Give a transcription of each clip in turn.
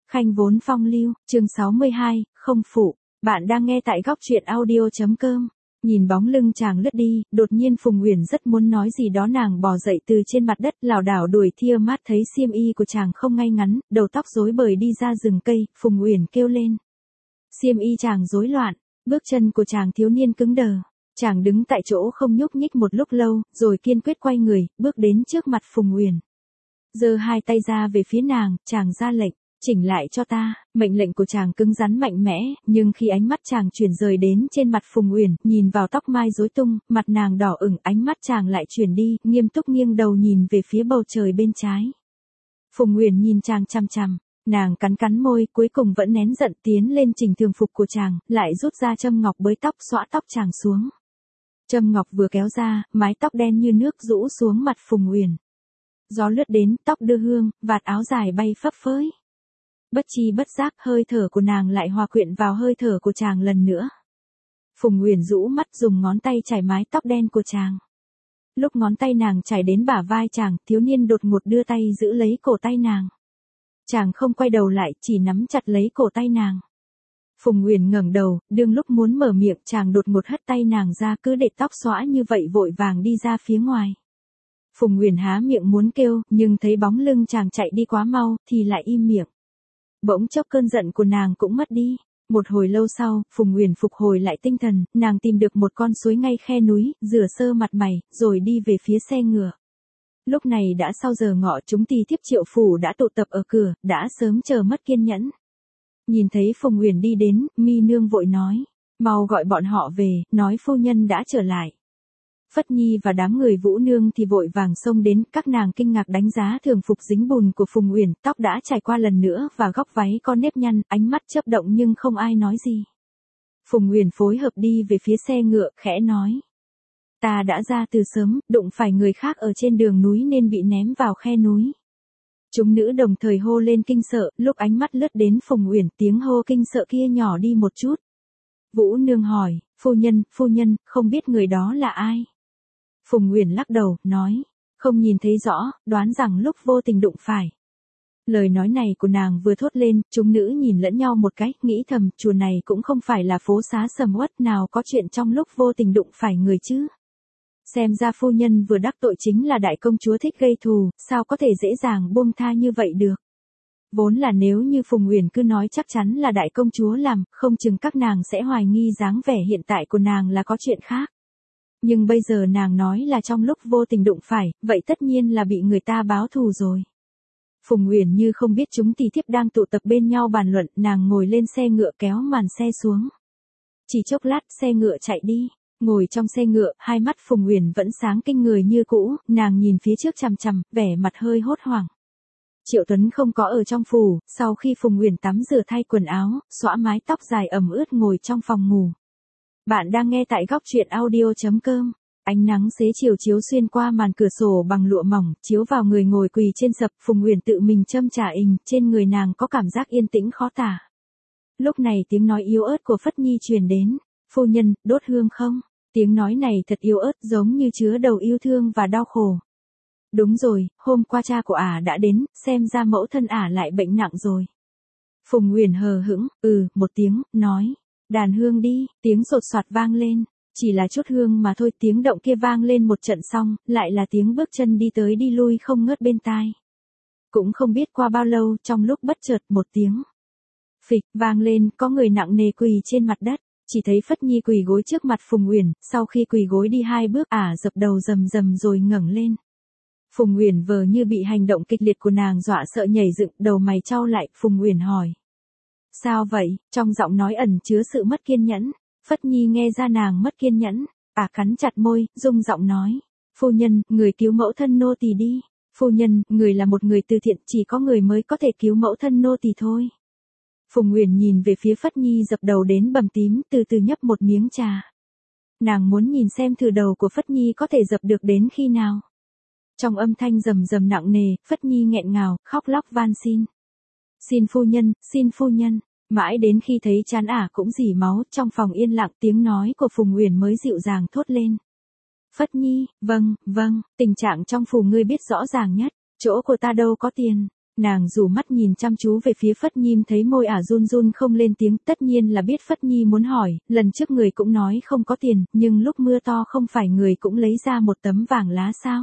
Khanh vốn phong lưu, chương 62, không phụ. Bạn đang nghe tại góc truyện audio.com. Nhìn bóng lưng chàng lướt đi, đột nhiên Phùng Uyển rất muốn nói gì đó, nàng bò dậy từ trên mặt đất, lảo đảo đuổi thia mát, thấy xiêm y của chàng không ngay ngắn, đầu tóc rối bời đi ra rừng cây, Phùng Uyển kêu lên. Xiêm y chàng rối loạn, bước chân của chàng thiếu niên cứng đờ. Chàng đứng tại chỗ không nhúc nhích một lúc lâu, rồi kiên quyết quay người, bước đến trước mặt Phùng Uyển. Giơ hai tay ra về phía nàng, chàng ra lệnh. Chỉnh lại cho ta. Mệnh lệnh của chàng cứng rắn mạnh mẽ, nhưng khi ánh mắt chàng chuyển rời đến trên mặt Phùng Uyển, nhìn vào tóc mai rối tung, mặt nàng đỏ ửng, ánh mắt chàng lại chuyển đi, nghiêm túc nghiêng đầu nhìn về phía bầu trời bên trái. Phùng Uyển nhìn chàng chằm chằm, nàng cắn cắn môi, cuối cùng vẫn nén giận tiến lên chỉnh thường phục của chàng, lại rút ra châm ngọc bới tóc, xõa tóc chàng xuống. Châm ngọc vừa kéo ra, mái tóc đen như nước rũ xuống mặt Phùng Uyển. Gió lướt đến, tóc đưa hương, vạt áo dài bay phấp phới. Bất chi bất giác, hơi thở của nàng lại hòa quyện vào hơi thở của chàng lần nữa. Phùng Uyển rũ mắt, dùng ngón tay chải mái tóc đen của chàng. Lúc ngón tay nàng chải đến bả vai chàng, thiếu niên đột ngột đưa tay giữ lấy cổ tay nàng. Chàng không quay đầu lại, chỉ nắm chặt lấy cổ tay nàng. Phùng Uyển ngẩng đầu, đương lúc muốn mở miệng, chàng đột ngột hất tay nàng ra, cứ để tóc xõa như vậy vội vàng đi ra phía ngoài. Phùng Uyển há miệng muốn kêu, nhưng thấy bóng lưng chàng chạy đi quá mau, thì lại im miệng. Bỗng chốc cơn giận của nàng cũng mất đi. Một hồi lâu sau, Phùng Uyển phục hồi lại tinh thần, nàng tìm được một con suối ngay khe núi, rửa sơ mặt mày, rồi đi về phía xe ngựa. Lúc này đã sau giờ ngọ, chúng tỳ thiếp Triệu phủ đã tụ tập ở cửa, đã sớm chờ mất kiên nhẫn. Nhìn thấy Phùng Uyển đi đến, Mi nương vội nói, mau gọi bọn họ về, nói phu nhân đã trở lại. Phất Nhi và đám người Vũ nương thì vội vàng xông đến, các nàng kinh ngạc đánh giá thường phục dính bùn của Phùng Uyển, tóc đã trải qua lần nữa và góc váy có nếp nhăn, ánh mắt chớp động nhưng không ai nói gì. Phùng Uyển phối hợp đi về phía xe ngựa, khẽ nói: ta đã ra từ sớm, đụng phải người khác ở trên đường núi nên bị ném vào khe núi. Chúng nữ đồng thời hô lên kinh sợ, lúc ánh mắt lướt đến Phùng Uyển, tiếng hô kinh sợ kia nhỏ đi một chút. Vũ nương hỏi: phu nhân, không biết người đó là ai? Phùng Uyển lắc đầu, nói, không nhìn thấy rõ, đoán rằng lúc vô tình đụng phải. Lời nói này của nàng vừa thốt lên, chúng nữ nhìn lẫn nhau một cái, nghĩ thầm, chùa này cũng không phải là phố xá sầm uất, nào có chuyện trong lúc vô tình đụng phải người chứ. Xem ra phu nhân vừa đắc tội chính là đại công chúa thích gây thù, sao có thể dễ dàng buông tha như vậy được. Vốn là nếu như Phùng Uyển cứ nói chắc chắn là đại công chúa làm, không chừng các nàng sẽ hoài nghi dáng vẻ hiện tại của nàng là có chuyện khác. Nhưng bây giờ nàng nói là trong lúc vô tình đụng phải, vậy tất nhiên là bị người ta báo thù rồi. Phùng Uyển như không biết chúng tỳ thiếp đang tụ tập bên nhau bàn luận, nàng ngồi lên xe ngựa kéo màn xe xuống. Chỉ chốc lát, xe ngựa chạy đi. Ngồi trong xe ngựa, hai mắt Phùng Uyển vẫn sáng kinh người như cũ, nàng nhìn phía trước chằm chằm, vẻ mặt hơi hốt hoảng. Triệu Tuấn không có ở trong phủ, sau khi Phùng Uyển tắm rửa thay quần áo, xõa mái tóc dài ẩm ướt ngồi trong phòng ngủ. Bạn đang nghe tại góc truyện audio.com. Ánh nắng xế chiều chiếu xuyên qua màn cửa sổ bằng lụa mỏng, chiếu vào người ngồi quỳ trên sập, Phùng Uyển tự mình châm trà ình, trên người nàng có cảm giác yên tĩnh khó tả. Lúc này tiếng nói yếu ớt của Phất Nhi truyền đến, phu nhân, đốt hương không? Tiếng nói này thật yếu ớt, giống như chứa đầu yêu thương và đau khổ. Đúng rồi, hôm qua cha của ả đã đến, xem ra mẫu thân ả lại bệnh nặng rồi. Phùng Uyển hờ hững, một tiếng, nói, đàn hương đi, tiếng sột soạt vang lên, chỉ là chút hương mà thôi, tiếng động kia vang lên một trận xong, lại là tiếng bước chân đi tới đi lui không ngớt bên tai. Cũng không biết qua bao lâu, trong lúc bất chợt một tiếng phịch vang lên, có người nặng nề quỳ trên mặt đất. Chỉ thấy Phất Nhi quỳ gối trước mặt Phùng Uyển, sau khi quỳ gối đi hai bước, ả dập đầu rầm rầm rồi ngẩng lên. Phùng Uyển vờ như bị hành động kịch liệt của nàng dọa sợ nhảy dựng, đầu mày chau lại, Phùng Uyển hỏi. Sao vậy? Trong giọng nói ẩn chứa sự mất kiên nhẫn. Phất Nhi nghe ra nàng mất kiên nhẫn, ả cắn chặt môi, rung giọng nói. Phu nhân, người cứu mẫu thân nô tỳ đi. Phu nhân, người là một người từ thiện, chỉ có người mới có thể cứu mẫu thân nô tỳ thôi. Phùng Uyển nhìn về phía Phất Nhi dập đầu đến bầm tím, từ từ nhấp một miếng trà. Nàng muốn nhìn xem thử đầu của Phất Nhi có thể dập được đến khi nào. Trong âm thanh rầm rầm nặng nề, Phất Nhi nghẹn ngào, khóc lóc van xin. Xin phu nhân. Mãi đến khi thấy trán ả cũng rỉ máu, trong phòng yên lặng, tiếng nói của Phùng Uyển mới dịu dàng thốt lên. Phất Nhi, vâng, tình trạng trong phủ ngươi biết rõ ràng nhất, chỗ của ta đâu có tiền. Nàng rủ mắt nhìn chăm chú về phía Phất Nhi, thấy môi ả run run không lên tiếng, tất nhiên là biết Phất Nhi muốn hỏi, lần trước người cũng nói không có tiền, nhưng lúc mưa to không phải người cũng lấy ra một tấm vàng lá sao?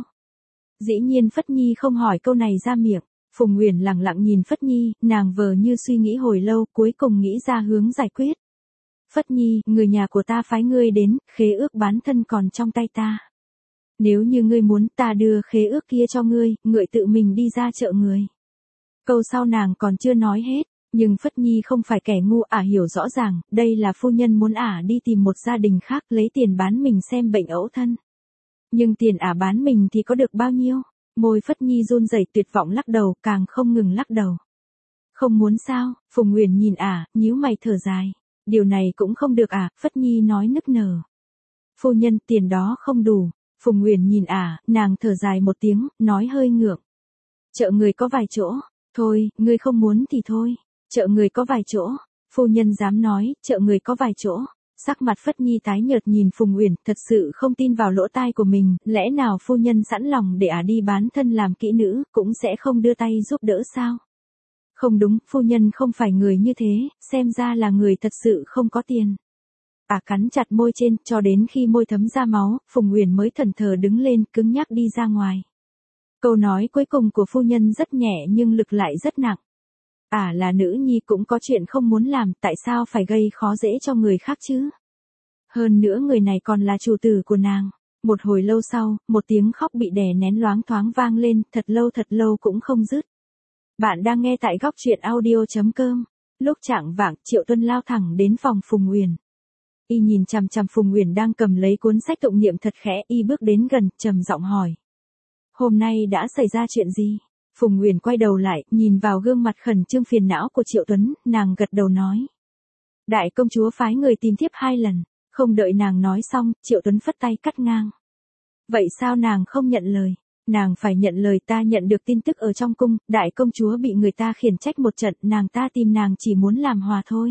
Dĩ nhiên Phất Nhi không hỏi câu này ra miệng. Phùng Uyển lặng lặng nhìn Phất Nhi, nàng vờ như suy nghĩ hồi lâu, cuối cùng nghĩ ra hướng giải quyết. Phất Nhi, người nhà của ta phái ngươi đến, khế ước bán thân còn trong tay ta. Nếu như ngươi muốn, ta đưa khế ước kia cho ngươi, ngợi tự mình đi ra chợ người. Câu sau nàng còn chưa nói hết, nhưng Phất Nhi không phải kẻ ngu, ả hiểu rõ ràng, đây là phu nhân muốn ả đi tìm một gia đình khác lấy tiền bán mình xem bệnh ấu thân. Nhưng tiền ả bán mình thì có được bao nhiêu? Môi Phất Nhi run rẩy tuyệt vọng lắc đầu, càng không ngừng lắc đầu. Không muốn sao? Phùng Uyển nhìn ả, nhíu mày thở dài. Điều này cũng không được à? Phất Nhi nói nức nở. Phu nhân, tiền đó không đủ. Phùng Uyển nhìn ả, nàng thở dài một tiếng, nói hơi ngượng. Chợ người có vài chỗ. Thôi, ngươi không muốn thì thôi. Chợ người có vài chỗ. Phu nhân dám nói, chợ người có vài chỗ. Sắc mặt Phất Nhi tái nhợt nhìn Phùng Uyển, thật sự không tin vào lỗ tai của mình, lẽ nào phu nhân sẵn lòng để ả đi bán thân làm kỹ nữ, cũng sẽ không đưa tay giúp đỡ sao? Không đúng, phu nhân không phải người như thế, xem ra là người thật sự không có tiền. Ả cắn chặt môi trên, cho đến khi môi thấm ra máu, Phùng Uyển mới thẫn thờ đứng lên, cứng nhắc đi ra ngoài. Câu nói cuối cùng của phu nhân rất nhẹ nhưng lực lại rất nặng. Ả là nữ nhi cũng có chuyện không muốn làm, tại sao phải gây khó dễ cho người khác chứ? Hơn nữa người này còn là chủ tử của nàng. Một hồi lâu sau, một tiếng khóc bị đè nén loáng thoáng vang lên, thật lâu cũng không dứt. Bạn đang nghe tại góc truyện audio.com. Lúc chạng vạng, Triệu Tuân lao thẳng đến phòng Phùng Uyển. Y nhìn chằm chằm Phùng Uyển đang cầm lấy cuốn sách tụng niệm thật khẽ, y bước đến gần, trầm giọng hỏi. Hôm nay đã xảy ra chuyện gì? Phùng Uyển quay đầu lại, nhìn vào gương mặt khẩn trương phiền não của Triệu Tuấn, nàng gật đầu nói. Đại công chúa phái người tìm thiếp 2 lần, không đợi nàng nói xong, Triệu Tuấn phất tay cắt ngang. Vậy sao nàng không nhận lời? Nàng phải nhận lời, ta nhận được tin tức ở trong cung, đại công chúa bị người ta khiển trách một trận, nàng ta tìm nàng chỉ muốn làm hòa thôi.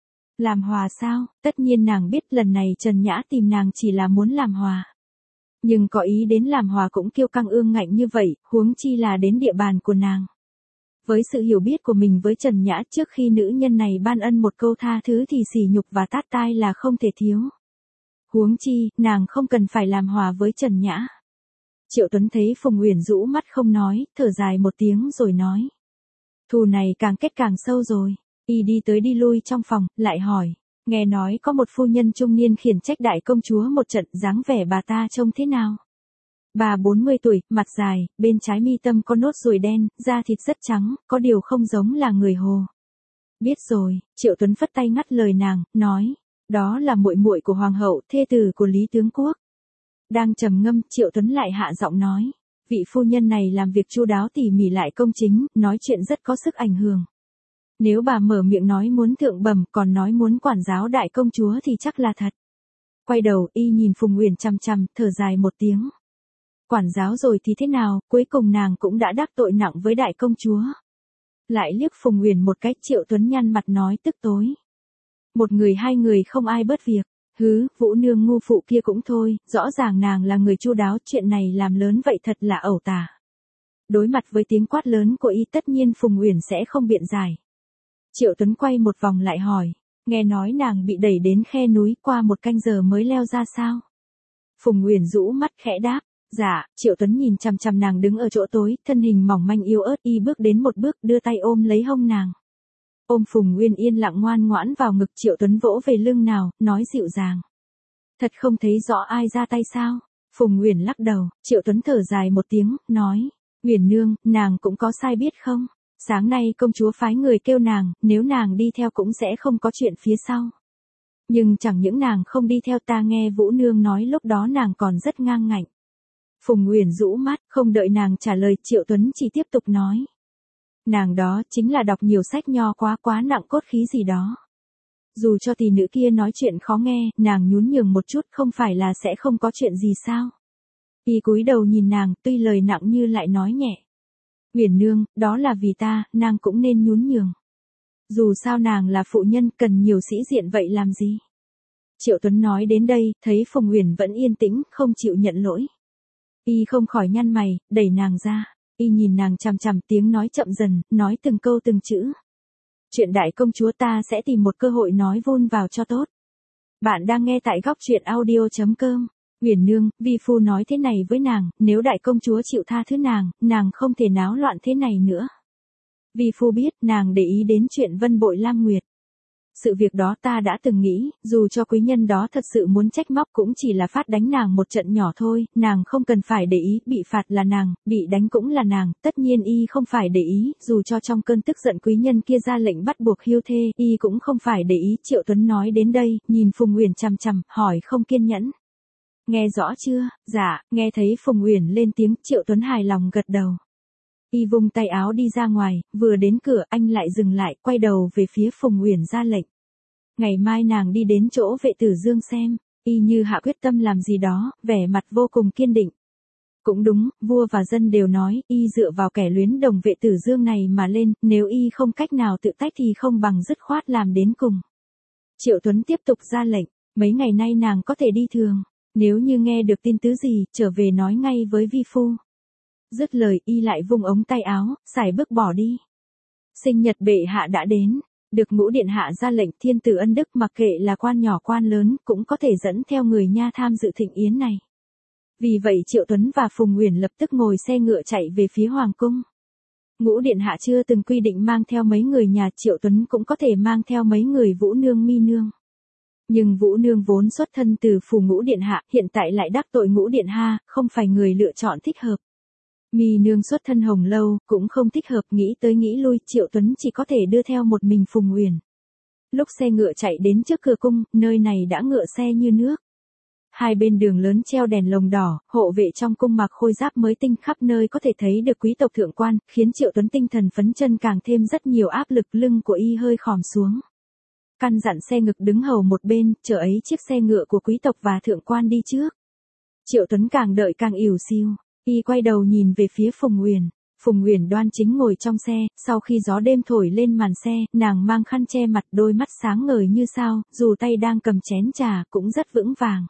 Làm hòa sao? Tất nhiên nàng biết lần này Trần Nhã tìm nàng chỉ là muốn làm hòa. Nhưng có ý đến làm hòa cũng kiêu căng ương ngạnh như vậy, huống chi là đến địa bàn của nàng. Với sự hiểu biết của mình với Trần Nhã trước khi nữ nhân này ban ân một câu tha thứ thì sỉ nhục và tát tai là không thể thiếu. Huống chi, nàng không cần phải làm hòa với Trần Nhã. Triệu Tuấn thấy Phùng Uyển rũ mắt không nói, thở dài một tiếng rồi nói. Thù này càng kết càng sâu rồi. Y đi tới đi lui trong phòng, lại hỏi. Nghe nói có một phu nhân trung niên khiển trách đại công chúa một trận, dáng vẻ bà ta trông thế nào? Bà 40 tuổi, mặt dài, bên trái mi tâm có nốt ruồi đen, da thịt rất trắng, có điều không giống là người Hồ. Biết rồi, Triệu Tuấn phất tay ngắt lời nàng, nói. Đó là muội muội của hoàng hậu, thê tử của Lý Tướng Quốc. Đang trầm ngâm, Triệu Tuấn lại hạ giọng nói. Vị phu nhân này làm việc chu đáo tỉ mỉ lại công chính, nói chuyện rất có sức ảnh hưởng. Nếu bà mở miệng nói muốn thượng bẩm, còn nói muốn quản giáo đại công chúa thì chắc là thật. Quay đầu, y nhìn Phùng Uyển chằm chằm, thở dài một tiếng. Quản giáo rồi thì thế nào, cuối cùng nàng cũng đã đắc tội nặng với đại công chúa. Lại liếc Phùng Uyển một cách, Triệu Tuấn nhăn mặt nói tức tối. Một người 2 người không ai bớt việc. Hứ, Vũ nương ngu phụ kia cũng thôi, rõ ràng nàng là người chu đáo, chuyện này làm lớn vậy thật là ẩu tả. Đối mặt với tiếng quát lớn của y, tất nhiên Phùng Uyển sẽ không biện giải. Triệu Tuấn quay một vòng lại hỏi, nghe nói nàng bị đẩy đến khe núi, qua 1 canh giờ mới leo ra sao? Phùng Uyển rũ mắt khẽ đáp, dạ. Triệu Tuấn nhìn chằm chằm nàng đứng ở chỗ tối, thân hình mỏng manh yếu ớt, y bước đến một bước, đưa tay ôm lấy hông nàng. Ôm Phùng Uyển yên lặng ngoan ngoãn vào ngực, Triệu Tuấn vỗ về lưng nào, nói dịu dàng. Thật không thấy rõ ai ra tay sao? Phùng Uyển lắc đầu, Triệu Tuấn thở dài một tiếng, nói, Uyển nương, nàng cũng có sai biết không? Sáng nay công chúa phái người kêu nàng, nếu nàng đi theo cũng sẽ không có chuyện phía sau. Nhưng chẳng những nàng không đi theo, ta nghe Vũ nương nói lúc đó nàng còn rất ngang ngạnh. Phùng Uyển rũ mắt, không đợi nàng trả lời, Triệu Tuấn chỉ tiếp tục nói. Nàng đó chính là đọc nhiều sách nho quá nặng cốt khí gì đó. Dù cho tỷ nữ kia nói chuyện khó nghe, nàng nhún nhường một chút không phải là sẽ không có chuyện gì sao? Y cúi đầu nhìn nàng, tuy lời nặng như lại nói nhẹ. Uyển nương, đó là vì ta, nàng cũng nên nhún nhường. Dù sao nàng là phụ nhân, cần nhiều sĩ diện vậy làm gì? Triệu Tuấn nói đến đây, thấy Phùng Uyển vẫn yên tĩnh, không chịu nhận lỗi. Y không khỏi nhăn mày, đẩy nàng ra. Y nhìn nàng chằm chằm, tiếng nói chậm dần, nói từng câu từng chữ. Chuyện đại công chúa ta sẽ tìm một cơ hội nói vun vào cho tốt. Bạn đang nghe tại góc truyện audio.com. Uyển Nương, vi phu nói thế này với nàng, nếu đại công chúa chịu tha thứ nàng không thể náo loạn thế này nữa. Vi phu biết nàng để ý đến chuyện Vân Bội Lam Nguyệt. Sự việc đó ta đã từng nghĩ, dù cho quý nhân đó thật sự muốn trách móc cũng chỉ là phát đánh nàng một trận nhỏ thôi, nàng không cần phải để ý, bị phạt là nàng, bị đánh cũng là nàng, tất nhiên y không phải để ý, dù cho trong cơn tức giận quý nhân kia ra lệnh bắt buộc hưu thê, y cũng không phải để ý. Triệu Tuấn nói đến đây, nhìn Phùng Uyển chằm chằm, hỏi không kiên nhẫn. Nghe rõ chưa? Dạ, nghe thấy Phùng Uyển lên tiếng, Triệu Tuấn hài lòng gật đầu. Y vung tay áo đi ra ngoài, vừa đến cửa anh lại dừng lại, quay đầu về phía Phùng Uyển ra lệnh. Ngày mai nàng đi đến chỗ Vệ Tử Dương xem. Y như hạ quyết tâm làm gì đó, vẻ mặt vô cùng kiên định. Cũng đúng, vua và dân đều nói, y dựa vào kẻ luyến đồng Vệ Tử Dương này mà lên, nếu y không cách nào tự tách thì không bằng dứt khoát làm đến cùng. Triệu Tuấn tiếp tục ra lệnh, mấy ngày nay nàng có thể đi thường, nếu như nghe được tin tứ gì, trở về nói ngay với vi phu. Dứt lời y lại vung ống tay áo, sải bước bỏ đi. Sinh nhật bệ hạ đã đến, được Ngũ điện hạ ra lệnh, thiên tử ân đức mặc kệ là quan nhỏ quan lớn cũng có thể dẫn theo người nha tham dự thịnh yến này. Vì vậy Triệu Tuấn và Phùng Uyển lập tức ngồi xe ngựa chạy về phía hoàng cung. Ngũ điện hạ chưa từng quy định mang theo mấy người nhà, Triệu Tuấn cũng có thể mang theo mấy người Vũ Nương Mi Nương. Nhưng Vũ Nương vốn xuất thân từ phủ Ngũ điện hạ, hiện tại lại đắc tội Ngũ điện hạ, không phải người lựa chọn thích hợp. Mi Nương xuất thân Hồng Lâu, cũng không thích hợp, nghĩ tới nghĩ lui, Triệu Tuấn chỉ có thể đưa theo một mình Phùng Uyển. Lúc xe ngựa chạy đến trước cửa cung, nơi này đã ngựa xe như nước. Hai bên đường lớn treo đèn lồng đỏ, hộ vệ trong cung mặc khôi giáp mới tinh, khắp nơi có thể thấy được quý tộc thượng quan, khiến Triệu Tuấn tinh thần phấn chân, càng thêm rất nhiều áp lực. Lưng của y hơi khòm xuống. Căn dặn xe ngực đứng hầu một bên, chờ ấy chiếc xe ngựa của quý tộc và thượng quan đi trước. Triệu Tuấn càng đợi càng ỉu xìu. Y quay đầu nhìn về phía Phùng Uyển. Phùng Uyển đoan chính ngồi trong xe, sau khi gió đêm thổi lên màn xe, nàng mang khăn che mặt, đôi mắt sáng ngời như sao, dù tay đang cầm chén trà, cũng rất vững vàng.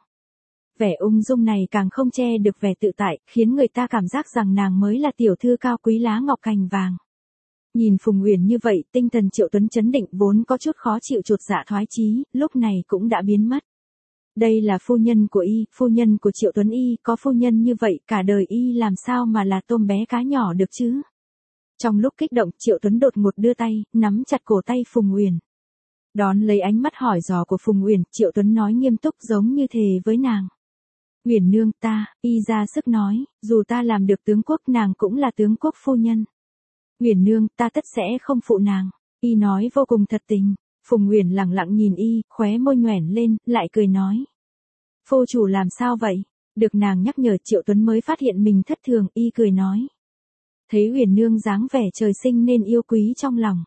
Vẻ ung dung này càng không che được vẻ tự tại, khiến người ta cảm giác rằng nàng mới là tiểu thư cao quý lá ngọc cành vàng. Nhìn Phùng Uyển như vậy, tinh thần Triệu Tuấn chấn định, vốn có chút khó chịu chột dạ thoái chí, lúc này cũng đã biến mất. Đây là phu nhân của y, phu nhân của Triệu Tuấn, y có phu nhân như vậy, cả đời y làm sao mà là tôm bé cá nhỏ được chứ? Trong lúc kích động, Triệu Tuấn đột ngột đưa tay, nắm chặt cổ tay Phùng Uyển. Đón lấy ánh mắt hỏi dò của Phùng Uyển, Triệu Tuấn nói nghiêm túc giống như thề với nàng. Uyển nương, y ra sức nói, dù ta làm được tướng quốc, nàng cũng là tướng quốc phu nhân. Uyển nương, ta tất sẽ không phụ nàng. Y nói vô cùng thật tình. Phùng Uyển lặng lặng nhìn y, khóe môi nhoẻn lên, lại cười nói. Phu chủ làm sao vậy? Được nàng nhắc nhở, Triệu Tuấn mới phát hiện mình thất thường, y cười nói. Thấy Uyển nương dáng vẻ trời sinh nên yêu quý trong lòng.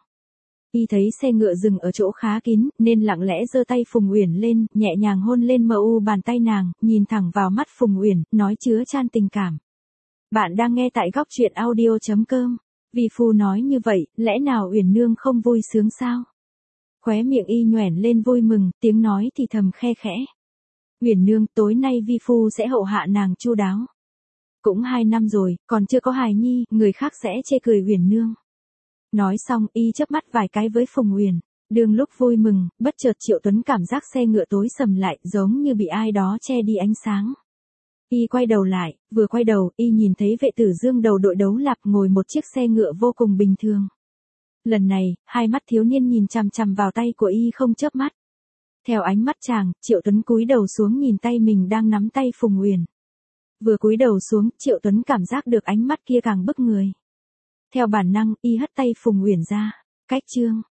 Y thấy xe ngựa dừng ở chỗ khá kín, nên lặng lẽ giơ tay Phùng Uyển lên, nhẹ nhàng hôn lên mờ u bàn tay nàng, nhìn thẳng vào mắt Phùng Uyển, nói chứa chan tình cảm. Bạn đang nghe tại góc truyện audio.com. Vi phu nói như vậy, lẽ nào Uyển nương không vui sướng sao? Khóe miệng y nhoẻn lên vui mừng, tiếng nói thì thầm khe khẽ. Uyển nương, tối nay vi phu sẽ hậu hạ nàng chu đáo. Cũng 2 năm rồi, còn chưa có hài nhi, người khác sẽ chê cười Uyển nương. Nói xong, y chớp mắt vài cái với Phùng Uyển. Đương lúc vui mừng, bất chợt Triệu Tuấn cảm giác xe ngựa tối sầm lại, giống như bị ai đó che đi ánh sáng. Y quay đầu lại, vừa quay đầu, y nhìn thấy Vệ Tử Dương đầu đội đấu lạp ngồi một chiếc xe ngựa vô cùng bình thường. Lần này, hai mắt thiếu niên nhìn chằm chằm vào tay của y không chớp mắt. Theo ánh mắt chàng, Triệu Tuấn cúi đầu xuống nhìn tay mình đang nắm tay Phùng Uyển. Vừa cúi đầu xuống, Triệu Tuấn cảm giác được ánh mắt kia càng bức người. Theo bản năng, y hất tay Phùng Uyển ra. Cách chương.